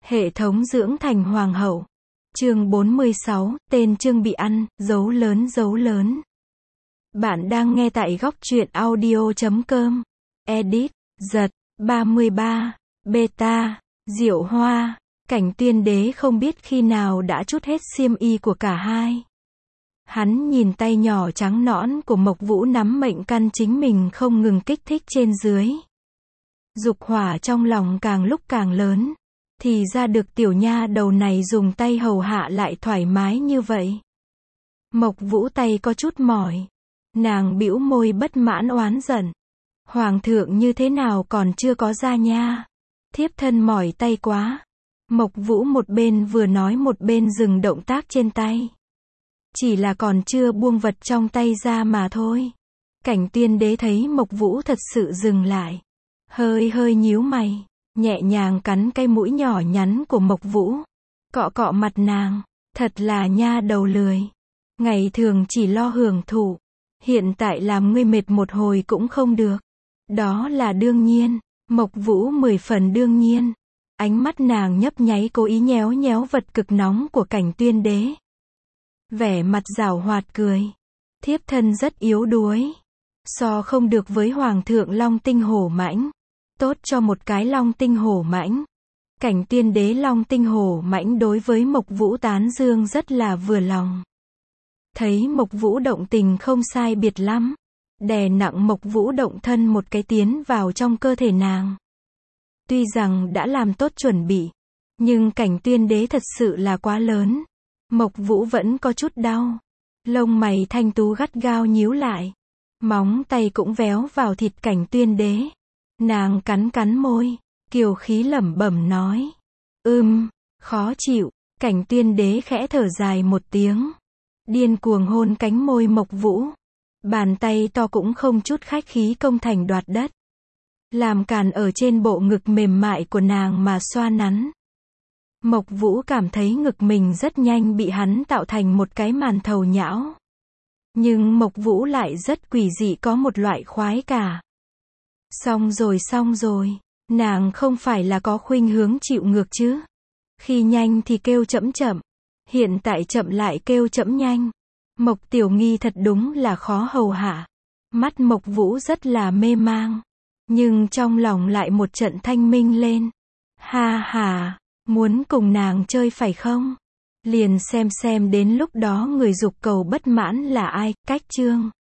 Hệ thống dưỡng thành hoàng hậu. Chương 46, tên chương bị ăn, dấu lớn dấu lớn. Bạn đang nghe tại góc truyện audio.com. Edit, giật, 33, beta, Diệu Hoa. Cảnh Tuyên Đế không biết khi nào đã trút hết xiêm y của cả hai. Hắn nhìn tay nhỏ trắng nõn của Mộc Vũ nắm mệnh căn chính mình không ngừng kích thích trên dưới. Dục hỏa trong lòng càng lúc càng lớn. Thì ra được tiểu nha đầu này dùng tay hầu hạ lại thoải mái như vậy. Mộc Vũ tay có chút mỏi. Nàng bĩu môi bất mãn oán giận. Hoàng thượng như thế nào còn chưa có ra nha. Thiếp thân mỏi tay quá. Mộc Vũ một bên vừa nói một bên dừng động tác trên tay. Chỉ là còn chưa buông vật trong tay ra mà thôi. Cảnh Tuyên Đế thấy Mộc Vũ thật sự dừng lại. Hơi nhíu mày. Nhẹ nhàng cắn cái mũi nhỏ nhắn của Mộc Vũ. Cọ cọ mặt nàng. Thật là nha đầu lười. Ngày thường chỉ lo hưởng thụ. Hiện tại làm ngươi mệt một hồi cũng không được. Đó là đương nhiên. Mộc Vũ 10 phần đương nhiên. Ánh mắt nàng nhấp nháy cố ý nhéo nhéo vật cực nóng của Cảnh Tuyên Đế. Vẻ mặt giảo hoạt cười. Thiếp thân rất yếu đuối. So không được với Hoàng thượng Long Tinh Hổ Mãnh. Tốt cho một cái Long Tinh Hổ Mãnh. Cảnh Tuyên Đế Long Tinh Hổ Mãnh đối với Mộc Vũ tán dương rất là vừa lòng. Thấy Mộc Vũ động tình không sai biệt lắm. Đè nặng Mộc Vũ động thân một cái tiến vào trong cơ thể nàng. Tuy rằng đã làm tốt chuẩn bị. Nhưng Cảnh Tuyên Đế thật sự là quá lớn. Mộc Vũ vẫn có chút đau. Lông mày thanh tú gắt gao nhíu lại. Móng tay cũng véo vào thịt Cảnh Tuyên Đế. Nàng cắn môi. Kiều khí lẩm bẩm nói. Khó chịu. Cảnh Tuyên Đế khẽ thở dài một tiếng. Điên cuồng hôn cánh môi Mộc Vũ. Bàn tay to cũng không chút khách khí công thành đoạt đất. Làm càn ở trên bộ ngực mềm mại của nàng mà xoa nắn. Mộc Vũ cảm thấy ngực mình rất nhanh bị hắn tạo thành một cái màn thầu nhão. Nhưng Mộc Vũ lại rất quỷ dị có một loại khoái cả. Xong rồi. Nàng không phải là có khuynh hướng chịu ngược chứ. Khi nhanh thì kêu chậm. Hiện tại chậm lại kêu chậm nhanh. Mộc Tiểu Nghi thật đúng là khó hầu hạ. Mắt Mộc Vũ rất là mê mang. Nhưng trong lòng lại một trận thanh minh lên. Ha, muốn cùng nàng chơi phải không? Liền xem đến lúc đó người dục cầu bất mãn là ai. Cách chương